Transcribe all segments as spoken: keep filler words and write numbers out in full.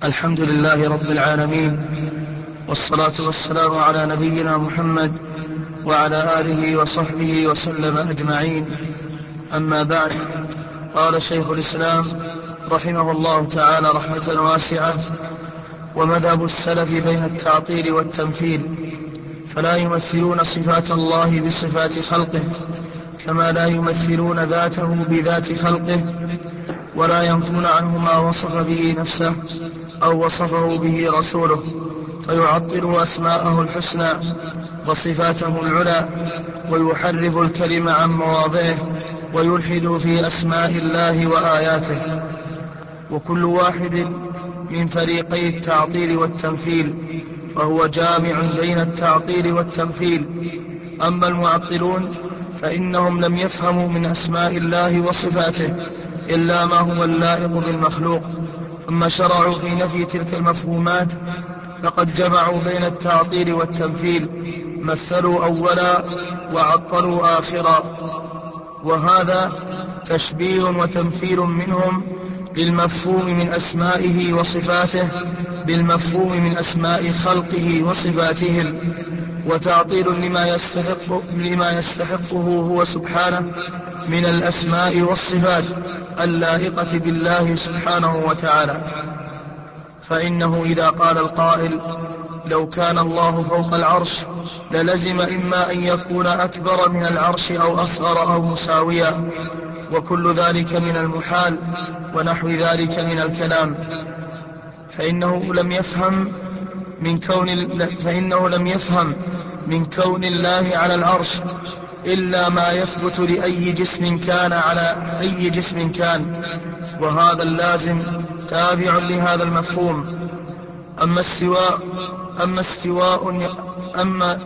الحمد لله رب العالمين، والصلاة والسلام على نبينا محمد وعلى آله وصحبه وسلم أجمعين. أما بعد، قال شيخ الإسلام رحمه الله تعالى رحمة واسعة: ومذهب السلف بين التعطيل والتمثيل، فلا يمثلون صفات الله بصفات خلقه، كما لا يمثلون ذاته بذات خلقه، ولا ينفون عنه ما وصف به نفسه أو وصفه به رسوله، فيعطل أسماءه الحسنى وصفاته العلى، ويحرف الكلم عن مواضعه، ويلحد في أسماء الله وآياته. وكل واحد من فريقي التعطيل والتمثيل فهو جامع بين التعطيل والتمثيل. أما المعطلون فإنهم لم يفهموا من أسماء الله وصفاته إلا ما هو اللائق بالمخلوق، ثم شرعوا في نفي تلك المفهومات، فقد جمعوا بين التعطيل والتمثيل، مثلوا أولا وعطلوا آخرا، وهذا تشبيه وتمثيل منهم للمفهوم من أسمائه وصفاته بالمفهوم من أسماء خلقه وصفاتهم، وتعطيل لما يستحق لما يستحقه هو سبحانه من الأسماء والصفات اللائقة بالله سبحانه وتعالى. فإنه إذا قال القائل: لو كان الله فوق العرش للزم إما أن يكون أكبر من العرش أو أصغر أو مساويا، وكل ذلك من المحال ونحو ذلك من الكلام، فإنه لم يفهم من كون فإنه لم يفهم من كون الله على العرش إلا ما يثبت لأي جسم كان على أي جسم كان، وهذا اللازم تابع لهذا المفهوم. أما استواء أما استواء أما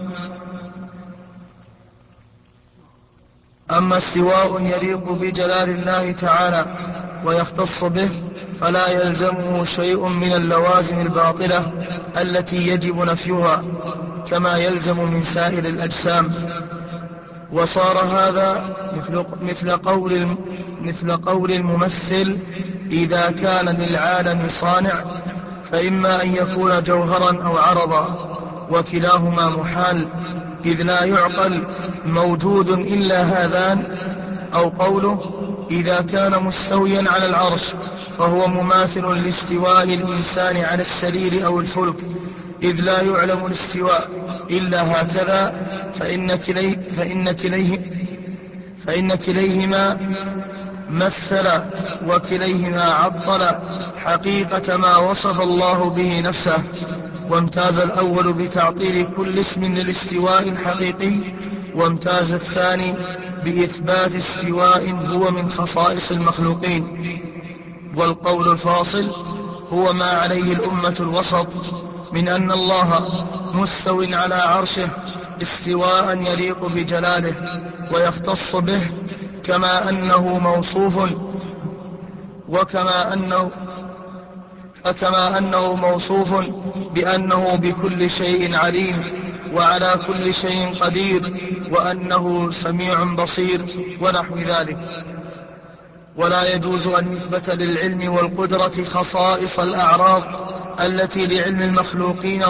أما استواء يليق بجلال الله تعالى ويختص به، فلا يلزمه شيء من اللوازم الباطلة التي يجب نفيها، كما يلزم من سائر الأجسام. وصار هذا مثل, مثل, قول مثل قول الممثل: إذا كان للعالم صانع فإما أن يكون جوهرا أو عرضا، وكلاهما محال، إذ لا يعقل موجود إلا هذان. أو قوله: إذا كان مستويا على العرش فهو مماثل لاستواء الإنسان على السرير أو الفلك، إذ لا يعلم الاستواء إلا هكذا، فإن, كليه فإن, كليه فإن كليهما مثل وكليهما عطل حقيقة ما وصف الله به نفسه. وامتاز الأول بتعطيل كل اسم للاستواء الحقيقي، وامتاز الثاني بإثبات استواء هو من خصائص المخلوقين. والقول الفاصل هو ما عليه الأمة الوسط من أن الله مستو على عرشه استواء يليق بجلاله ويختص به، كما أنه موصوف وكما أنه فكما أنه موصوف بأنه بكل شيء عليم وعلى كل شيء قدير وأنه سميع بصير ونحو ذلك. ولا يجوز أن يثبت للعلم والقدرة خصائص الأعراض التي لعلم المخلوقين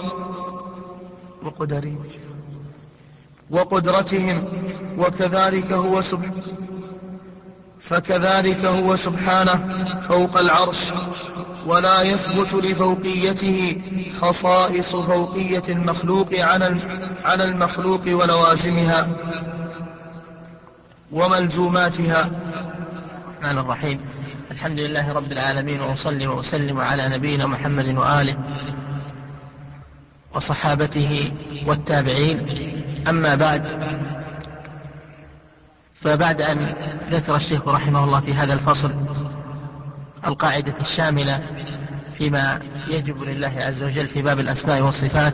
وقدرهم وقدرتهم، وكذلك هو سبحانه فكذلك هو سبحانه فوق العرش، ولا يثبت لفوقيته خصائص فوقية المخلوق على المخلوق ولوازمها وملزوماتها. الرحمن الرحيم. الحمد لله رب العالمين، وأصلي وأسلم على نبينا محمد وآله وصحابته والتابعين. أما بعد، فبعد أن ذكر الشيخ رحمه الله في هذا الفصل القاعدة الشاملة فيما يجب لله عز وجل في باب الأسماء والصفات،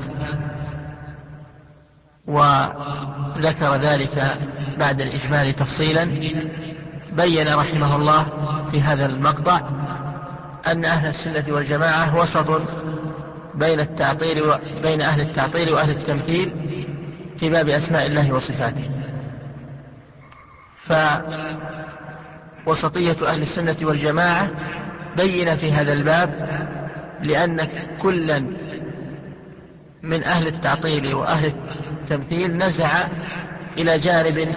وذكر ذلك بعد الإجمال تفصيلا، بين رحمه الله في هذا المقطع أن أهل السنة والجماعة وسط بين التعطيل وبين أهل التعطيل وأهل التمثيل في باب أسماء الله وصفاته. فوسطية أهل السنة والجماعة بين في هذا الباب لأن كلا من أهل التعطيل وأهل التمثيل نزع إلى جانب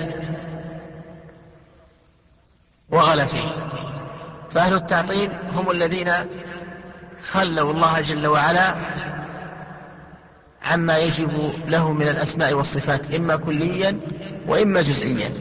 وغلا فيه. فأهل التعطيل هم الذين خلوا الله جل وعلا عما يجب له من الأسماء والصفات، إما كليا وإما جزئيا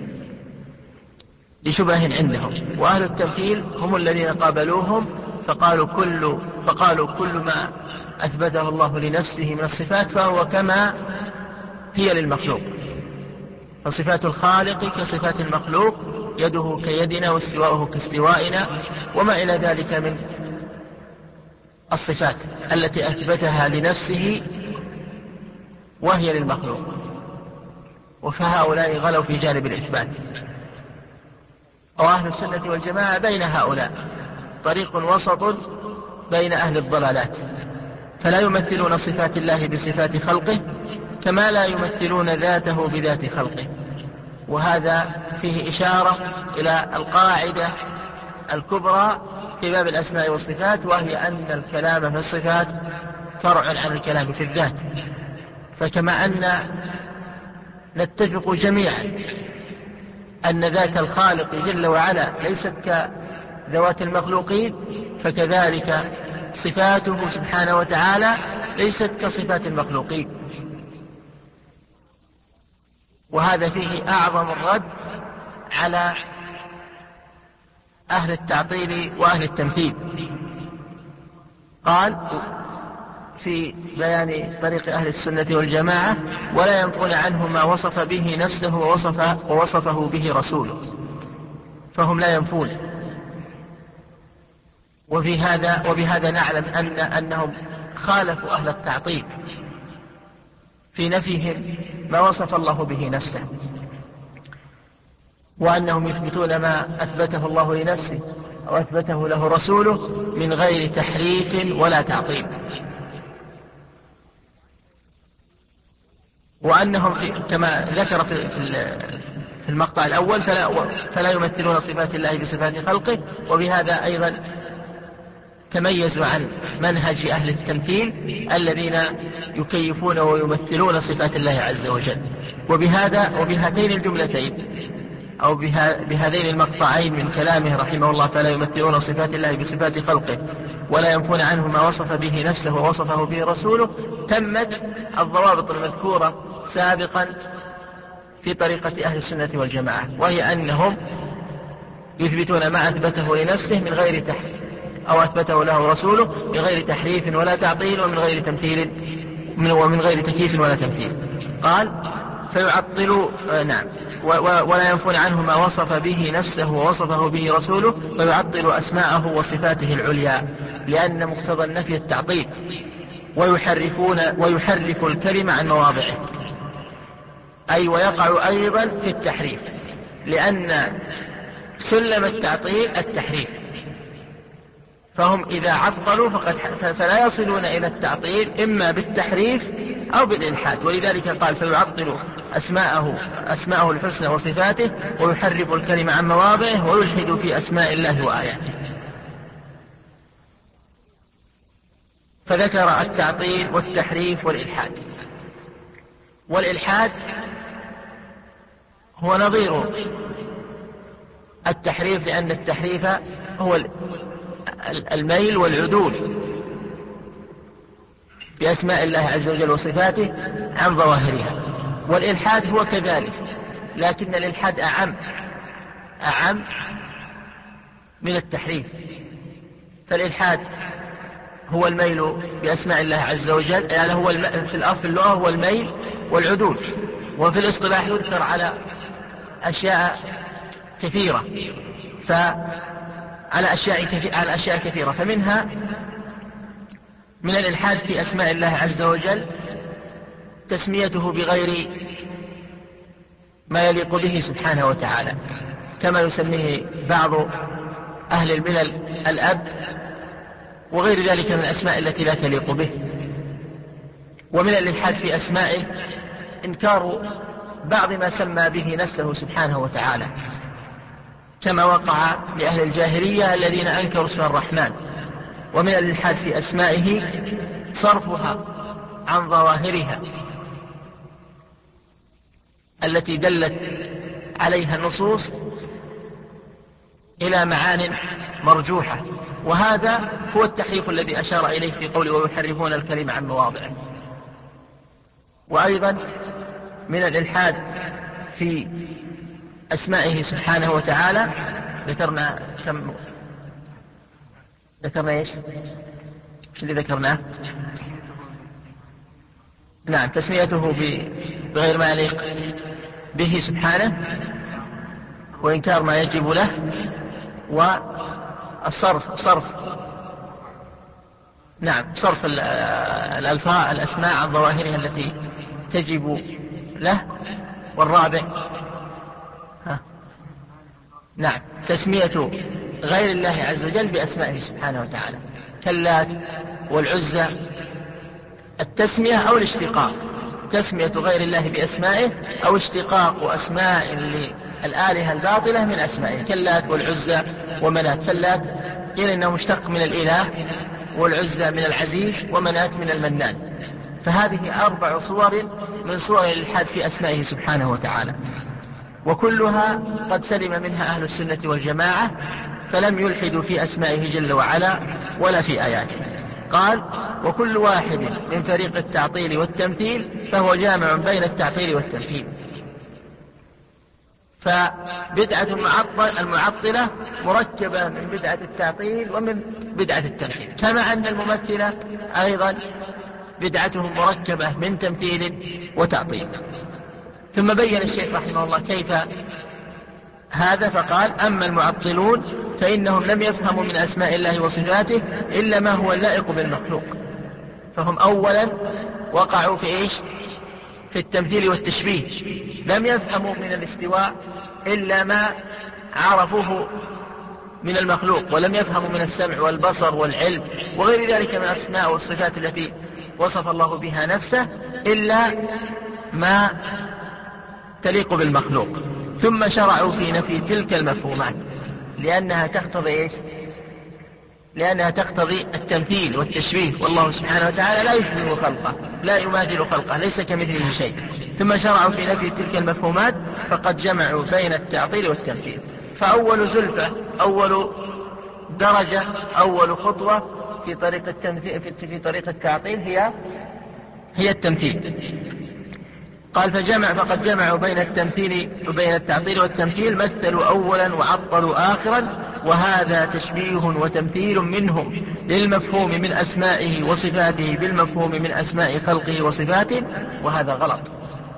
لشبه عندهم. وأهل التمثيل هم الذين قابلوهم فقالوا كل, فقالوا كل ما أثبته الله لنفسه من الصفات فهو كما هي للمخلوق، فصفات الخالق كصفات المخلوق، يده كيدنا واستواؤه كاستوائنا وما إلى ذلك من الصفات التي أثبتها لنفسه وهي للمخلوق. وفهؤلاء غلوا في جانب الإثبات. وأهل السنة والجماعة بين هؤلاء، طريق وسط بين أهل الضلالات، فلا يمثلون صفات الله بصفات خلقه كما لا يمثلون ذاته بذات خلقه. وهذا فيه إشارة إلى القاعدة الكبرى في باب الأسماء والصفات، وهي أن الكلام في الصفات فرع عن الكلام في الذات. فكما أن نتفق جميعا أن ذات الخالق جل وعلا ليست كذوات المخلوقين، فكذلك صفاته سبحانه وتعالى ليست كصفات المخلوقين. وهذا فيه أعظم الرد على أهل التعطيل وأهل التمثيل. قال في بيان طريق أهل السنة والجماعة: ولا ينفون عنه ما وصف به نفسه ووصف ووصفه به رسوله. فهم لا ينفون. وفي هذا وبهذا نعلم أن أنهم خالفوا أهل التعطيل في نفيهم ما وصف الله به نفسه، وأنهم يثبتون ما أثبته الله لنفسه أو أثبته له رسوله من غير تحريف ولا تعطيل. وأنهم في كما ذكر في, في المقطع الأول فلا, فلا يمثلون صفات الله بصفات خلقه. وبهذا أيضا تميزوا عن منهج أهل التمثيل الذين يكيفون ويمثلون صفات الله عز وجل. وبهذا وبهاتين الجملتين أو بها بهذين المقطعين من كلامه رحمه الله: فلا يمثلون صفات الله بصفات خلقه ولا ينفون عنه ما وصف به نفسه ووصفه به رسوله، تمت الضوابط المذكورة سابقا في طريقة أهل السنة والجماعة، وهي أنهم يثبتون ما أثبته لنفسه من غير تحريف أو أثبته له رسوله من غير تحريف ولا تعطيل ومن غير تمثيل ومن غير تكييف ولا تمثيل. قال: فيعطلوا آه نعم ولا ينفون عنه ما وصف به نفسه ووصفه به رسوله ويعطل أسماءه وصفاته العليا، لأن مقتضى النفي التعطيل، ويحرفون ويحرف الكلمة عن مواضعه، أي ويقع أيضا في التحريف، لأن سلم التعطيل التحريف. فهم إذا عطلوا فقد فلا يصلون إلى التعطيل إما بالتحريف أو بالإلحاد. ولذلك قال: فيعطل أسماءه أسماءه الحسنى وصفاته ويحرف الكلمة عن مواضعه ويلحد في أسماء الله وآياته. فذكر التعطيل والتحريف والإلحاد. والإلحاد هو نظير التحريف، لأن التحريف هو الميل والعدول بأسماء الله عز وجل وصفاته عن ظواهرها. والإلحاد هو كذلك، لكن الإلحاد أعم أعم من التحريف. فالإلحاد هو الميل بأسماء الله عز وجل، يعني هو في الأصل اللغة هو الميل والعدول، وفي الاصطلاح يذكر على أشياء كثيرة فعلى أشياء كثيرة على أشياء كثيرة فمنها من الإلحاد في أسماء الله عز وجل تسميته بغير ما يليق به سبحانه وتعالى، كما يسميه بعض أهل الملل الأب وغير ذلك من الأسماء التي لا تليق به. ومن الإلحاد في أسمائه إنكار بعض ما سمى به نفسه سبحانه وتعالى، كما وقع لأهل الجاهلية الذين أنكروا اسم الرحمن ومن الإلحاد في أسمائه صرفها عن ظواهرها التي دلت عليها النصوص إلى معان مرجوحة، وهذا هو التحريف الذي أشار إليه في قوله ويحرفون الكلم عن مواضعه. وأيضا من الإلحاد في أسمائه سبحانه وتعالى ذكرنا كم ذكرنا إيش إيش اللي ذكرناه؟ نعم، تسميته بغير ما يليق به سبحانه، وإنكار ما يجب له، والصرف صرف نعم صرف الألفاظ الأسماء عن ظواهرها التي تجب له. والرابع ها نعم تسمية غير الله عز وجل بأسمائه سبحانه وتعالى كاللات والعزى، التسمية أو الاشتقاق، تسمية غير الله بأسمائه أو اشتقاق أسماء للآلهة الباطلة من أسمائه كاللات والعزى ومنات. فاللات قيل إنه مشتق من الإله، والعزى من العزيز، ومنات من المنان. فهذه أربع صور من صور الإلحاد في أسمائه سبحانه وتعالى، وكلها قد سلم منها أهل السنة والجماعة، فلم يلحدوا في أسمائه جل وعلا ولا في آياته. قال وكل واحد من فريق التعطيل والتمثيل فهو جامع بين التعطيل والتمثيل. فبدعة المعطلة مركبة من بدعة التعطيل ومن بدعة التمثيل، كما أن الممثلة أيضا بدعتهم مركبة من تمثيل وتعطيل. ثم بين الشيخ رحمه الله كيف هذا، فقال أما المعطلون فإنهم لم يفهموا من أسماء الله وصفاته إلا ما هو اللائق بالمخلوق، فهم أولا وقعوا في إيش؟ في التمثيل والتشبيه. لم يفهموا من الاستواء إلا ما عرفوه من المخلوق، ولم يفهموا من السمع والبصر والعلم وغير ذلك من الأسماء والصفات التي وصف الله بها نفسه إلا ما تليق بالمخلوق. ثم شرعوا في نفي تلك المفهومات لأنها تقتضي إيش؟ لأنها تقتضي التمثيل والتشبيه، والله سبحانه وتعالى لا يشبه خلقه، لا يماثل خلقه، ليس كمثله شيء. ثم شرعوا في نفي تلك المفهومات فقد جمعوا بين التعطيل والتمثيل. فأول زلفة، أول درجة، أول خطوة في طريق التمثيل في طريق التعطيل هي هي التمثيل. قال فجمع فقد جمعوا بين التمثيل وبين التعطيل والتمثيل، مثلوا أولا وعطلوا آخرا، وهذا تشبيه وتمثيل منهم للمفهوم من أسمائه وصفاته بالمفهوم من أسماء خلقه وصفاته، وهذا غلط،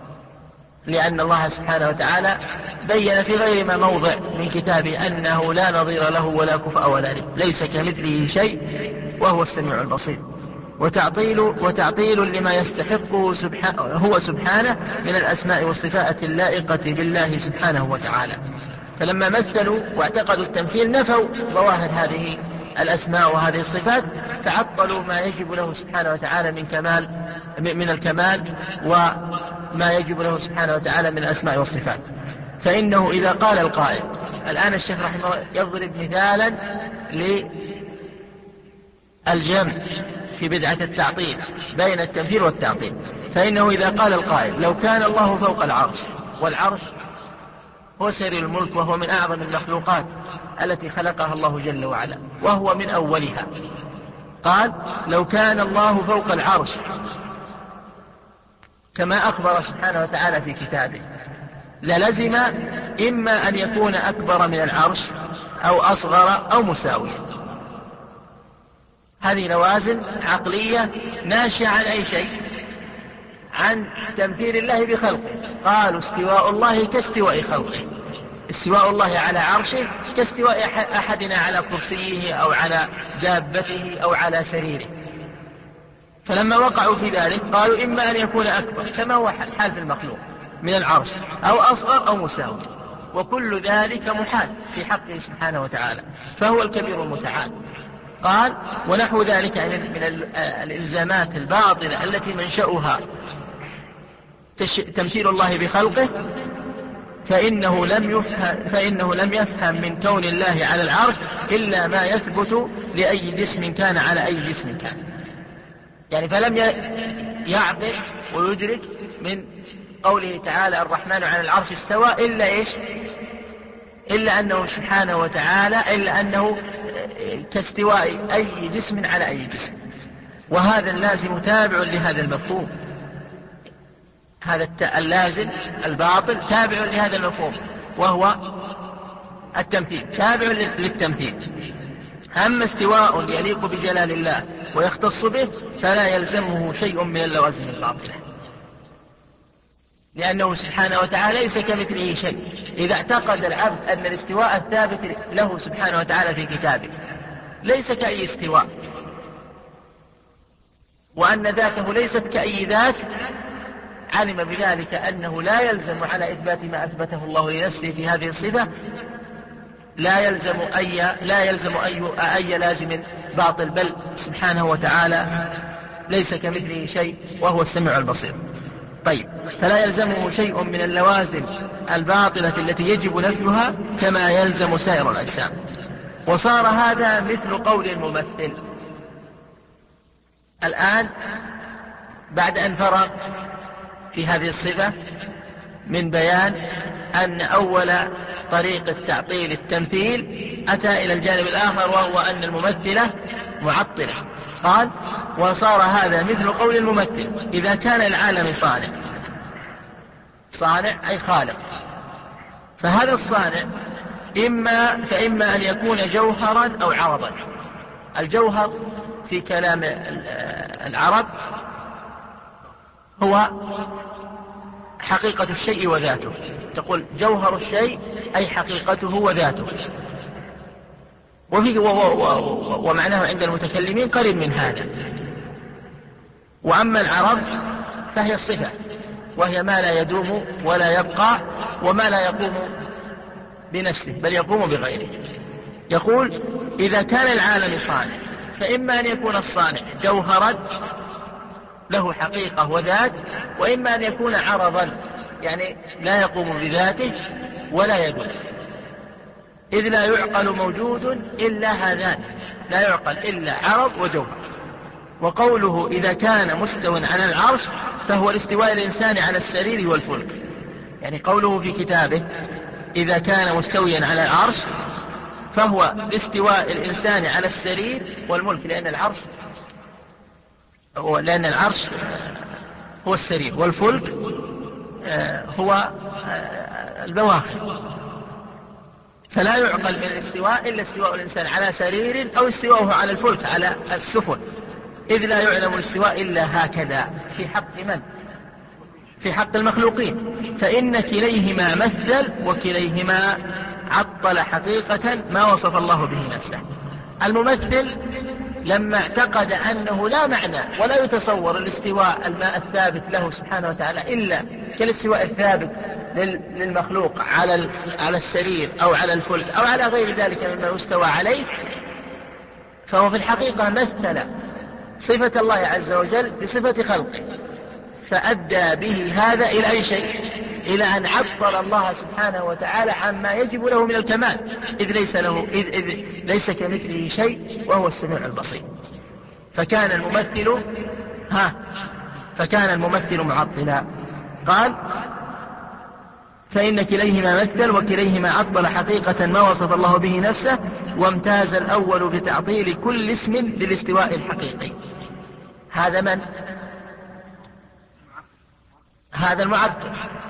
لأن الله سبحانه وتعالى بين في غير ما موضع من كتابه أنه لا نظير له ولا كفء ولا ند، ليس كمثله شيء وهو السميع البصير. وتعطيل وتعطيل لما يستحقه سبحانه هو سبحانه من الأسماء والصفات اللائقة بالله سبحانه وتعالى. فلما مثلوا واعتقدوا التمثيل نفوا ظواهر هذه الأسماء وهذه الصفات، فعطلوا ما يجب له سبحانه وتعالى من كمال من الكمال وما يجب له سبحانه وتعالى من الأسماء والصفات. فإنه إذا قال القائل، الآن الشيخ رحمه الله يضرب مثالا للجمع في بدعة التعطيل بين التمثيل والتعطيل. فإنه إذا قال القائل لو كان الله فوق العرش، والعرش هو سرير الملك وهو من أعظم المخلوقات التي خلقها الله جل وعلا وهو من أولها، قال لو كان الله فوق العرش كما أخبر سبحانه وتعالى في كتابه للزم إما أن يكون أكبر من العرش أو أصغر أو مساويا. هذه لوازم عقلية ناشئة عن أي شيء؟ عن تمثيل الله بخلقه. قالوا استواء الله كاستواء خلقه، استواء الله على عرشه كاستواء أحدنا على كرسيه أو على دابته أو على سريره. فلما وقعوا في ذلك قالوا إما أن يكون أكبر كما هو الحال في المخلوق من العرش أو أصغر أو مساوي، وكل ذلك محال في حقه سبحانه وتعالى، فهو الكبير المتعال. قال ونحو ذلك من الإلزامات الباطلة التي منشأها تمثيل الله بخلقه، فإنه لم يفهم, فإنه لم يفهم من كون الله على العرش إلا ما يثبت لأي جسم كان على أي جسم كان. يعني فلم يعقل ويدرك من قوله تعالى الرحمن على العرش استوى إلا إيش؟ إلا أنه سبحانه وتعالى إلا أنه كاستواء أي جسم على أي جسم. وهذا اللازم تابع لهذا المفهوم، هذا اللازم الباطل تابع لهذا المفهوم وهو التمثيل، تابع للتمثيل. أما استواء يليق بجلال الله ويختص به فلا يلزمه شيء من اللوازم الباطلة، لأنه سبحانه وتعالى ليس كمثله شيء. إذا اعتقد العبد أن الاستواء الثابت له سبحانه وتعالى في كتابه ليس كأي استواء، وأن ذاته ليست كأي ذات، علم بذلك أنه لا يلزم على إثبات ما أثبته الله لنفسه في هذه الصفة، لا يلزم أي لا يلزم أي أي لازم باطل، بل سبحانه وتعالى ليس كمثله شيء وهو السميع البصير. طيب، فلا يلزمه شيء من اللوازم الباطلة التي يجب نفيها كما يلزم سائر الأجسام. وصار هذا مثل قول الممثل. الآن بعد أن فرغ في هذه الصفة من بيان أن أول طريق التعطيل التمثيل، أتى إلى الجانب الآخر وهو أن الممثلة معطلة. قال وصار هذا مثل قول الممثل إذا كان العالم صانع، صانع أي خالق، فهذا الصانع إما فإما أن يكون جوهرا أو عرضا. الجوهر في كلام العرب هو حقيقة الشيء وذاته، تقول جوهر الشيء أي حقيقته وذاته، وفي ومعناه عند المتكلمين قريب من هذا. وأما العرض فهي الصفة، وهي ما لا يدوم ولا يبقى وما لا يقوم بنفسه بل يقوم بغيره. يقول إذا كان العالم صانع فإما أن يكون الصانع جوهرا له حقيقة وذات، وإما أن يكون عرضا يعني لا يقوم بذاته ولا يدوم، إذ لا يعقل موجود إلا هذان، لا يعقل إلا عرض وجوهر. وقوله إذا كان مستوى على العرش فهو الاستواء الإنسان على السرير والفلك. يعني قوله في كتابه إذا كان مستويا على العرش فهو استواء الإنسان على السرير والملك، لأن العرش هو لأن العرش هو السرير والفلك هو البواخر. فلا يعقل من الاستواء إلا استواء الإنسان على سرير أو استواءه على الفلك على السفن، إذ لا يعلم الاستواء إلا هكذا في حق من؟ في حق المخلوقين. فإن كليهما مثل وكليهما عطل حقيقة ما وصف الله به نفسه. الممثل لما اعتقد أنه لا معنى ولا يتصور الاستواء الماء الثابت له سبحانه وتعالى إلا كالاستواء الثابت للمخلوق على على السرير أو على الفلك أو على غير ذلك مما يستوى عليه، فهو في الحقيقة مثل صفة الله عز وجل بصفة خلقه، فأدى به هذا إلى أي شيء؟ إلى أن عطل الله سبحانه وتعالى عما يجب له من الكمال، إذ ليس له إذ, إذ ليس كمثله شيء وهو السميع البصير. فكان الممثل ها فكان الممثل معطلا. قال فإن كليهما مثل وكليهما عطل حقيقة ما وصف الله به نفسه، وامتاز الأول بتعطيل كل اسم للاستواء الحقيقي. هذا من؟ هذا المعطل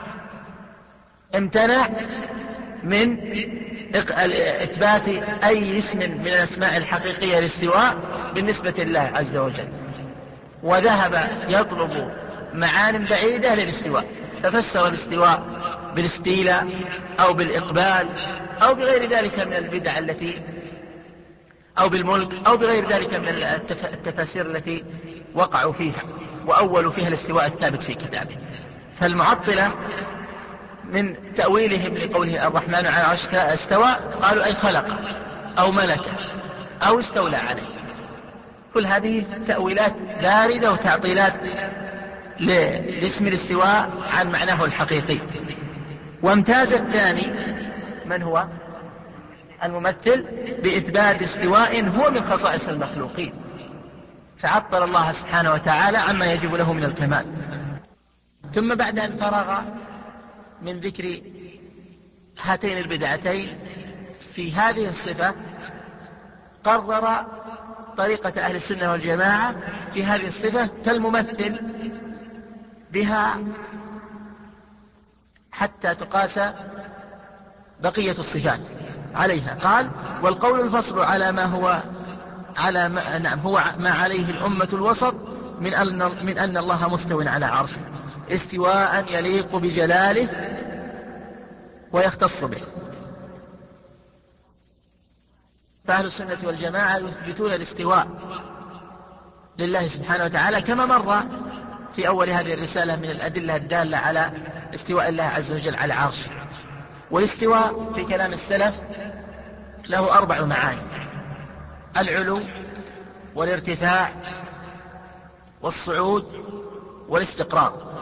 امتنع من إثبات أي اسم من الأسماء الحقيقية للاستواء بالنسبة لله عز وجل، وذهب يطلب معان بعيدة للاستواء، ففسر الاستواء بالاستيلاء أو بالإقبال أو بغير ذلك من البدع التي أو بالملك أو بغير ذلك من التفاسير التي وقعوا فيها وأولوا فيها الاستواء الثابت في كتابه. فالمعطلة من تأويلهم لقوله الرحمن على العرش استوى قالوا أي خلق أو ملك أو استولى عليه. كل هذه تأويلات باردة وتعطيلات لاسم الاستواء عن معناه الحقيقي. وامتاز الثاني من هو؟ الممثل بإثبات استواء هو من خصائص المخلوقين، فعطل الله سبحانه وتعالى عما يجب له من الكمال. ثم بعد أن فرغ من ذكر هاتين البدعتين في هذه الصفة قرر طريقة أهل السنة والجماعة في هذه الصفة كالممثل بها حتى تقاس بقية الصفات عليها. قال: والقول الفصل على ما هو على ما نعم هو ما عليه الأمة الوسط من أن, من أن الله مستو على عرشه استواء يليق بجلاله ويختص به. فأهل السنة والجماعة يثبتون الاستواء لله سبحانه وتعالى كما مر في أول هذه الرسالة من الأدلة الدالة على استواء الله عز وجل على عرشه. والاستواء في كلام السلف له أربع معاني: العلو والارتفاع والصعود والاستقرار.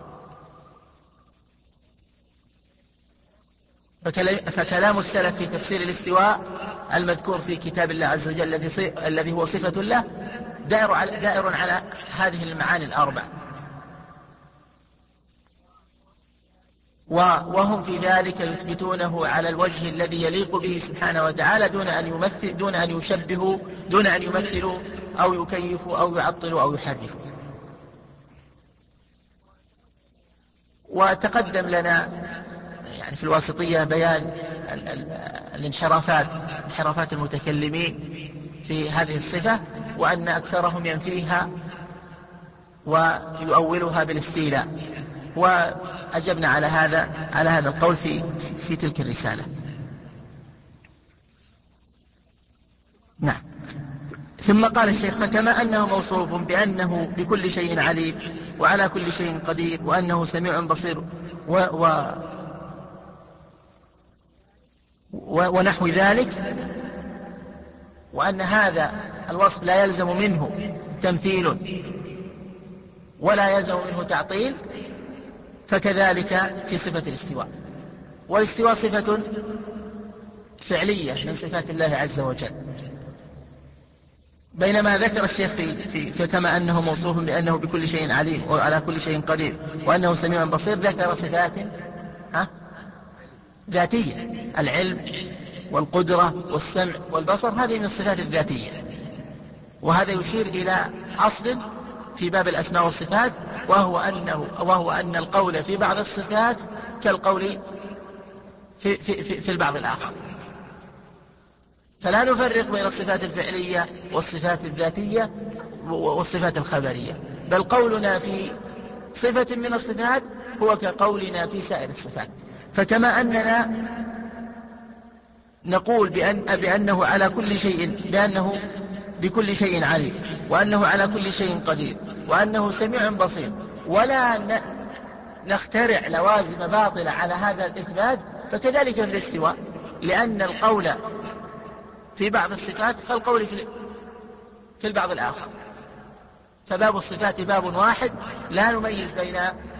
فكلام السلف في تفسير الاستواء المذكور في كتاب الله عز وجل الذي هو صفة له دائر على, دائر على هذه المعاني الأربع، وهم في ذلك يثبتونه على الوجه الذي يليق به سبحانه وتعالى دون أن يمثل دون أن يشبهوا دون أن يمثلوا أو يكيفوا أو يعطلوا أو يحرفوا. وتقدم لنا يعني في الواسطية بيان الانحرافات انحرافات المتكلمين في هذه الصفة، وأن أكثرهم ينفيها ويؤولها بالاستيلاء، وأجبنا على هذا على هذا القول في في تلك الرسالة. نعم. ثم قال الشيخ: فكما أنه موصوف بأنه بكل شيء عليم وعلى كل شيء قدير وأنه سميع بصير و, و ونحو ذلك، وأن هذا الوصف لا يلزم منه تمثيل ولا يلزم منه تعطيل، فكذلك في صفة الاستواء. والاستواء صفة فعلية من صفات الله عز وجل، بينما ذكر الشيخ في, في فكما أنه موصوف بأنه بكل شيء عليم وعلى كل شيء قدير وأنه سميع بصير ذكر صفات ها ذاتية: العلم والقدرة والسمع والبصر، هذه من الصفات الذاتية. وهذا يشير إلى أصل في باب الأسماء والصفات، وهو أنه وهو أن القول في بعض الصفات كالقول في, في, في, في البعض الآخر، فلا نفرق بين الصفات الفعلية والصفات الذاتية والصفات الخبرية، بل قولنا في صفة من الصفات هو كقولنا في سائر الصفات. فكما أننا نقول بأن بأنه على كل شيء بأنه بكل شيء عليم وأنه على كل شيء قدير وأنه سميع بصير، ولا نخترع لوازم باطلة على هذا الإثبات، فكذلك في الاستواء، لأن القول في بعض الصفات كالقول في في البعض الآخر. فباب الصفات باب واحد لا نميز بين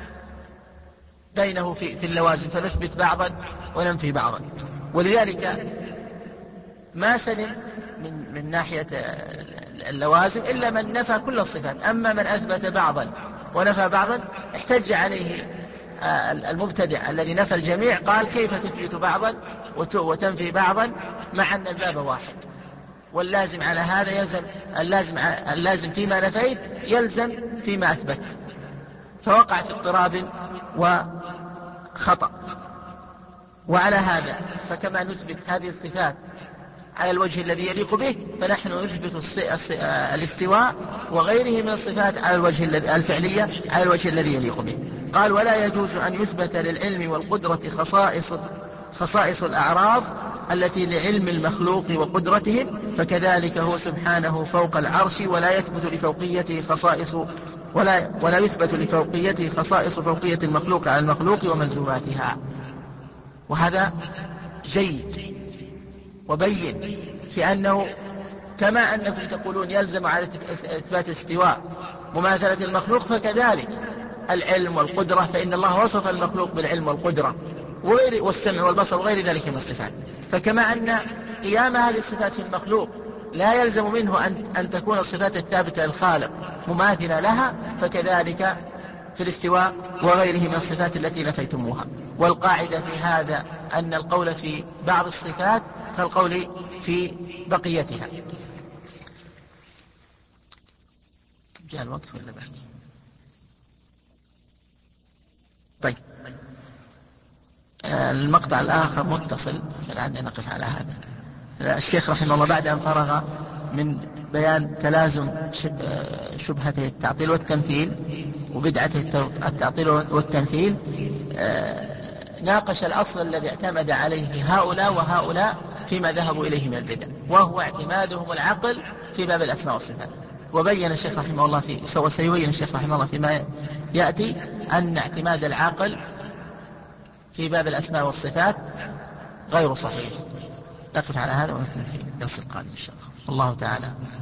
بينه في, في اللوازم، فنثبت بعضا وننفي بعضا. ولذلك ما سلم من, من ناحية اللوازم إلا من نفى كل الصفات، أما من أثبت بعضا ونفى بعضا احتج عليه المبتدع الذي نفى الجميع، قال: كيف تثبت بعضا وتنفي بعضا مع أن الباب واحد؟ واللازم على هذا يلزم اللازم, اللازم فيما نفيت يلزم فيما أثبت، فوقع في اضطراب وخطأ. وعلى هذا فكما نثبت هذه الصفات على الوجه الذي يليق به، فنحن نثبت الاستواء وغيره من الصفات على الوجه الفعلية على الوجه الذي يليق به. قال: ولا يجوز أن يثبت للعلم والقدرة خصائص خصائص الأعراض التي لعلم المخلوق وقدرتهم، فكذلك هو سبحانه فوق العرش ولا يثبت لفوقيته خصائص ولا ولا يثبت لفوقيته خصائص فوقية المخلوق على المخلوق وملزوماتها. وهذا جيد وبين في أنه كما أنكم تقولون يلزم على إثبات الاستواء مماثلة المخلوق، فكذلك العلم والقدرة، فإن الله وصف المخلوق بالعلم والقدرة والسمع والبصر وغير ذلك من الصفات. فكما أن قيام هذه الصفات في المخلوق لا يلزم منه أن, أن تكون الصفات الثابتة للخالق مماثلة لها، فكذلك في الاستواء وغيره من الصفات التي نفيتموها. والقاعدة في هذا أن القول في بعض الصفات كالقول في بقيتها. جاء الوقت ولا باقي؟ طيب، المقطع الآخر متصل، فلعلنا نقف على هذا. الشيخ رحمه الله بعد أن فرغ من بيان تلازم شبهته التعطيل والتمثيل وبدعته التعطيل والتمثيل، ناقش الأصل الذي اعتمد عليه هؤلاء وهؤلاء فيما ذهبوا إليه من البدع، وهو اعتمادهم العقل في باب الأسماء والصفات. وبين الشيخ رحمه الله في وسيبين الشيخ رحمه الله فيما يأتي أن اعتماد العقل في باب الأسماء والصفات غير صحيح. نقف على هذا ونكمل في الدرس القادم إن شاء الله. الله تعالى